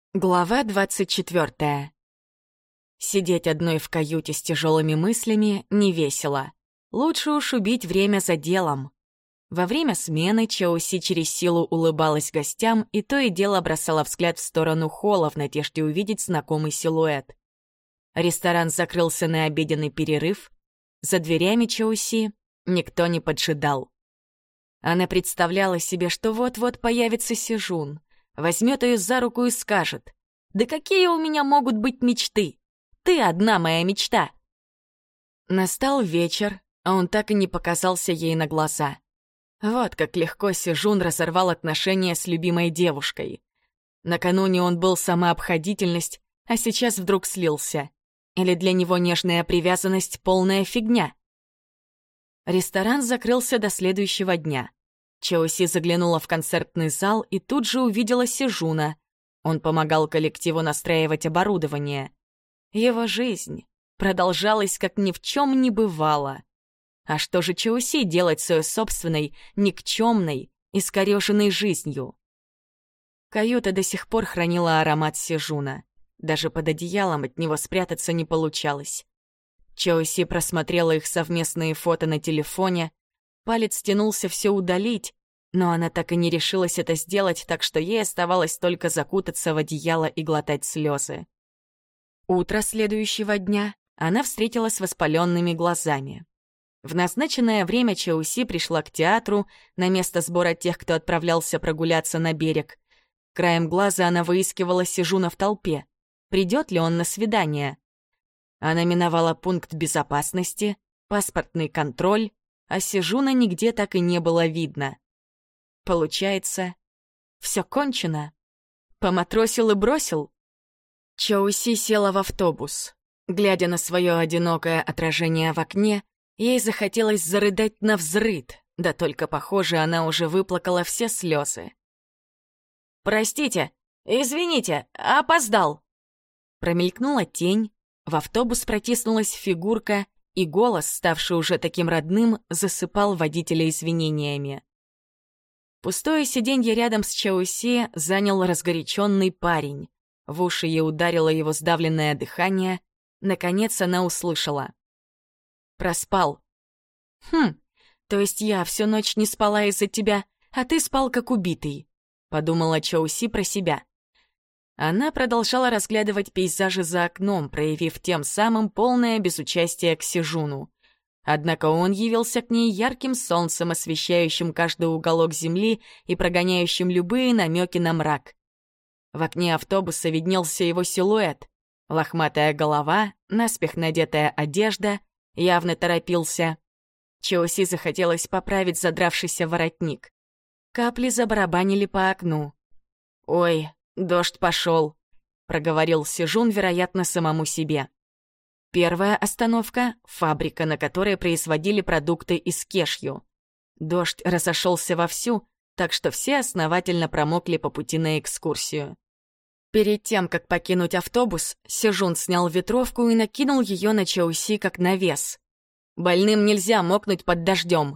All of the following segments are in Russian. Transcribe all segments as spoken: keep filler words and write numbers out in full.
Глава двадцать четвёртая. Сидеть одной в каюте с тяжелыми мыслями не весело. Лучше уж убить время за делом. Во время смены Чоуси через силу улыбалась гостям и то и дело бросала взгляд в сторону холла в надежде увидеть знакомый силуэт. Ресторан закрылся на обеденный перерыв. За дверями Чоуси никто не поджидал. Она представляла себе, что вот-вот появится Сежун. Возьмет ее за руку и скажет: «Да какие у меня могут быть мечты? Ты одна моя мечта!» Настал вечер, а он так и не показался ей на глаза. Вот как легко Сежун разорвал отношения с любимой девушкой. Накануне он был сама обходительность, а сейчас вдруг слился. Или для него нежная привязанность — полная фигня? Ресторан закрылся до следующего дня. Чоуси заглянула в концертный зал и тут же увидела Сежуна. Он помогал коллективу настраивать оборудование. Его жизнь продолжалась, как ни в чем не бывало. А что же Чоуси делать с ее собственной, никчемной, искорёженной жизнью? Каюта до сих пор хранила аромат Сежуна. Даже под одеялом от него спрятаться не получалось. Чоуси просмотрела их совместные фото на телефоне. Палец тянулся все удалить, но она так и не решилась это сделать, так что ей оставалось только закутаться в одеяло и глотать слезы. Утро следующего дня она встретила с воспаленными глазами. В назначенное время Чоуси пришла к театру на место сбора тех, кто отправлялся прогуляться на берег. Краем глаза она выискивала Сежуна в толпе. Придет ли он на свидание? Она миновала пункт безопасности, паспортный контроль, а Сежуна нигде так и не было видно. Получается, все кончено. Поматросил и бросил. Чоуси села в автобус. Глядя на свое одинокое отражение в окне, ей захотелось зарыдать навзрыд, да только, похоже, она уже выплакала все слезы. «Простите, извините, опоздал!» Промелькнула тень, в автобус протиснулась фигурка, и голос, ставший уже таким родным, засыпал водителя извинениями. Пустое сиденье рядом с Чоуси занял разгоряченный парень. В уши ей ударило его сдавленное дыхание. Наконец она услышала: «Проспал». «Хм, то есть я всю ночь не спала из-за тебя, а ты спал как убитый», — подумала Чоуси про себя. Она продолжала разглядывать пейзажи за окном, проявив тем самым полное безучастие к Сежуну. Однако он явился к ней ярким солнцем, освещающим каждый уголок земли и прогоняющим любые намеки на мрак. В окне автобуса виднелся его силуэт. Лохматая голова, наспех надетая одежда, явно торопился. Чоуси захотелось поправить задравшийся воротник. Капли забарабанили по окну. «Ой, дождь пошел», — проговорил Сежун, вероятно, самому себе. Первая остановка — фабрика, на которой производили продукты из кешью. Дождь разошелся вовсю, так что все основательно промокли по пути на экскурсию. Перед тем, как покинуть автобус, Сежун снял ветровку и накинул ее на Чоуси как навес. Больным нельзя мокнуть под дождем.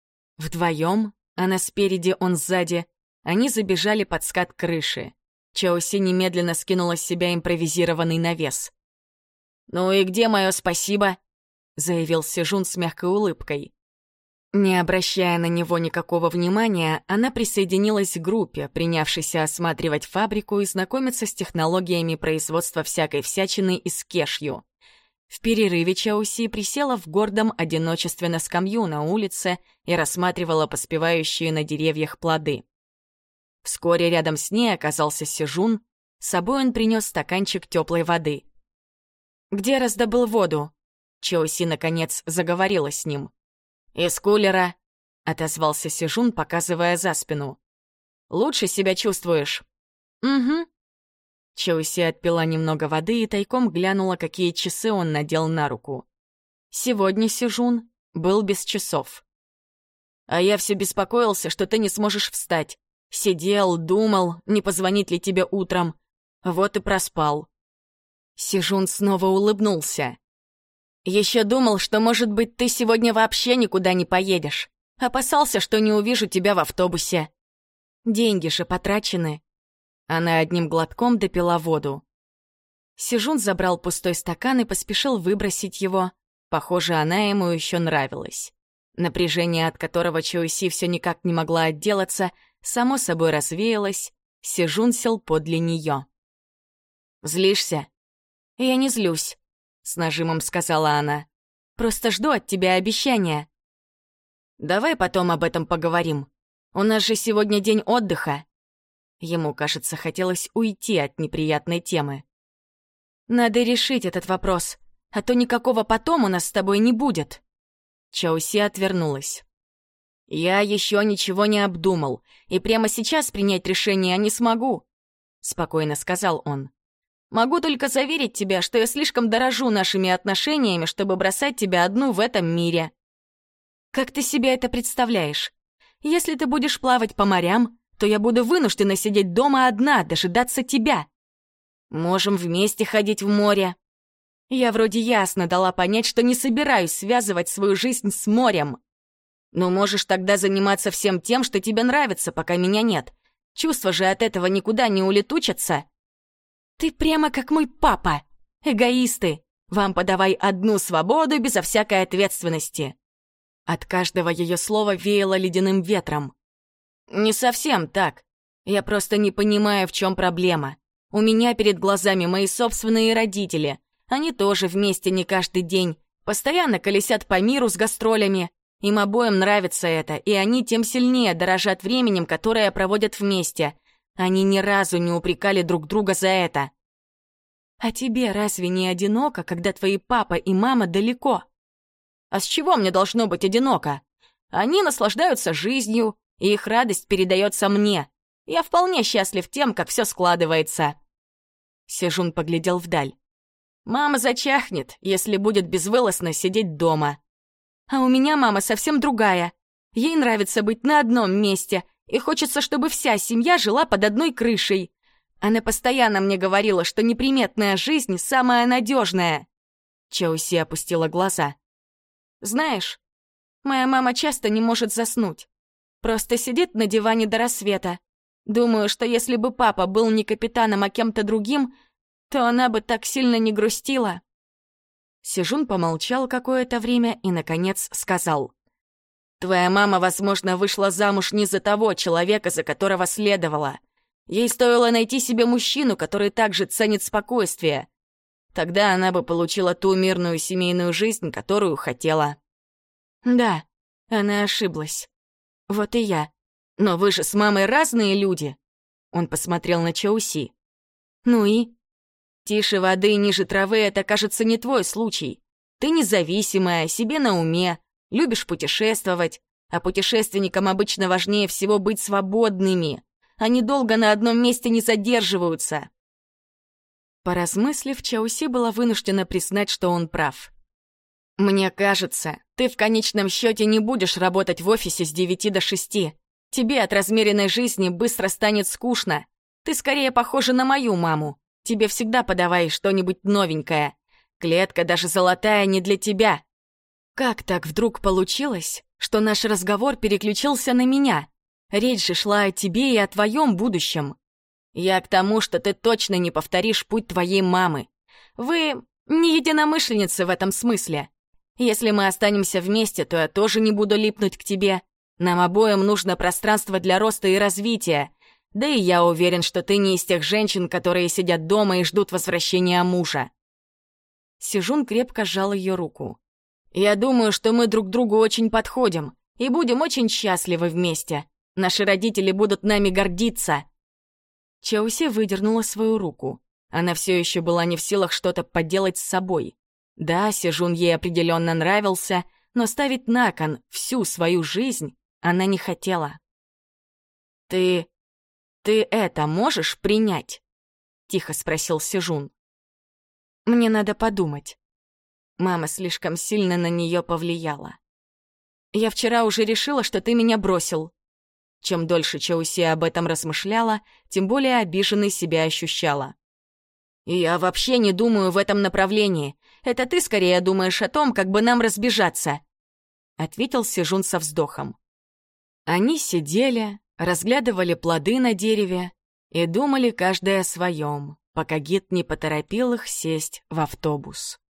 Вдвоем, она спереди, он сзади, они забежали под скат крыши. Чоуси немедленно скинула с себя импровизированный навес. «Ну и где мое спасибо?» — заявил Сежун с мягкой улыбкой. Не обращая на него никакого внимания, она присоединилась к группе, принявшейся осматривать фабрику и знакомиться с технологиями производства всякой всячины из кешью. В перерыве Чоуси присела в гордом одиночестве на скамью на улице и рассматривала поспевающие на деревьях плоды. Вскоре рядом с ней оказался Сежун, с собой он принес стаканчик теплой воды. «Где раздобыл воду?» Чоуси, наконец, заговорила с ним. «Из кулера», — отозвался Сежун, показывая за спину. «Лучше себя чувствуешь?» «Угу». Чоуси отпила немного воды и тайком глянула, какие часы он надел на руку. Сегодня Сежун был без часов. «А я все беспокоился, что ты не сможешь встать. Сидел, думал, не позвонить ли тебе утром. Вот и проспал». Сежун снова улыбнулся. «Еще думал, что, может быть, ты сегодня вообще никуда не поедешь. Опасался, что не увижу тебя в автобусе. Деньги же потрачены». Она одним глотком допила воду. Сижун забрал пустой стакан и поспешил выбросить его. Похоже, она ему еще нравилась. Напряжение, от которого Чоуси все никак не могла отделаться, само собой развеялось. Сижун сел подле нее. «Злишься?» «Я не злюсь», — с нажимом сказала она. «Просто жду от тебя обещания». «Давай потом об этом поговорим. У нас же сегодня день отдыха». Ему, кажется, хотелось уйти от неприятной темы. «Надо решить этот вопрос, а то никакого потом у нас с тобой не будет». Чоуси отвернулась. «Я еще ничего не обдумал, и прямо сейчас принять решение не смогу», — спокойно сказал он. «Могу только заверить тебя, что я слишком дорожу нашими отношениями, чтобы бросать тебя одну в этом мире». «Как ты себе это представляешь? Если ты будешь плавать по морям, то я буду вынуждена сидеть дома одна, дожидаться тебя. Можем вместе ходить в море». Я вроде ясно дала понять, что не собираюсь связывать свою жизнь с морем. Но можешь тогда заниматься всем тем, что тебе нравится, пока меня нет. Чувства же от этого никуда не улетучатся. Ты прямо как мой папа. Эгоисты. Вам подавай одну свободу безо всякой ответственности. От каждого ее слова веяло ледяным ветром. Не совсем так. Я просто не понимаю, в чем проблема. У меня перед глазами мои собственные родители. Они тоже вместе не каждый день. Постоянно колесят по миру с гастролями. Им обоим нравится это, и они тем сильнее дорожат временем, которое проводят вместе. Они ни разу не упрекали друг друга за это. А тебе разве не одиноко, когда твои папа и мама далеко? А с чего мне должно быть одиноко? Они наслаждаются жизнью, и их радость передается мне. Я вполне счастлив тем, как все складывается. Сежун поглядел вдаль. Мама зачахнет, если будет безвылазно сидеть дома. А у меня мама совсем другая. Ей нравится быть на одном месте, и хочется, чтобы вся семья жила под одной крышей. Она постоянно мне говорила, что неприметная жизнь самая надежная. Чоуси опустила глаза. Знаешь, моя мама часто не может заснуть. Просто сидит на диване до рассвета. Думаю, что если бы папа был не капитаном, а кем-то другим, то она бы так сильно не грустила. Сежун помолчал какое-то время и, наконец, сказал. «Твоя мама, возможно, вышла замуж не за того человека, за которого следовала. Ей стоило найти себе мужчину, который также ценит спокойствие. Тогда она бы получила ту мирную семейную жизнь, которую хотела». «Да, она ошиблась. Вот и я. Но вы же с мамой разные люди». Он посмотрел на Чоуси. «Ну и?» «Тише воды, ниже травы — это, кажется, не твой случай. Ты независимая, себе на уме, любишь путешествовать, а путешественникам обычно важнее всего быть свободными. Они долго на одном месте не задерживаются». Поразмыслив, Чоуси была вынуждена признать, что он прав. «Мне кажется, ты в конечном счете не будешь работать в офисе с девяти до шести. Тебе от размеренной жизни быстро станет скучно. Ты скорее похожа на мою маму. Тебе всегда подавай что-нибудь новенькое. Клетка даже золотая не для тебя». Как так вдруг получилось, что наш разговор переключился на меня? Речь же шла о тебе и о твоем будущем. Я к тому, что ты точно не повторишь путь твоей мамы. Вы не единомышленницы в этом смысле. Если мы останемся вместе, то я тоже не буду липнуть к тебе. Нам обоим нужно пространство для роста и развития. Да и я уверен, что ты не из тех женщин, которые сидят дома и ждут возвращения мужа». Сежун крепко сжал ее руку. «Я думаю, что мы друг другу очень подходим и будем очень счастливы вместе. Наши родители будут нами гордиться». Чоуси выдернула свою руку. Она все еще была не в силах что-то поделать с собой. Да, Сежун ей определенно нравился, но ставить на кон всю свою жизнь она не хотела. «Ты... ты это можешь принять?» — тихо спросил Сежун. «Мне надо подумать». Мама слишком сильно на нее повлияла. «Я вчера уже решила, что ты меня бросил». Чем дольше Чоуси об этом размышляла, тем более обиженной себя ощущала. «Я вообще не думаю в этом направлении. Это ты скорее думаешь о том, как бы нам разбежаться», — ответил Сежун со вздохом. Они сидели, разглядывали плоды на дереве и думали каждый о своем, пока гид не поторопил их сесть в автобус.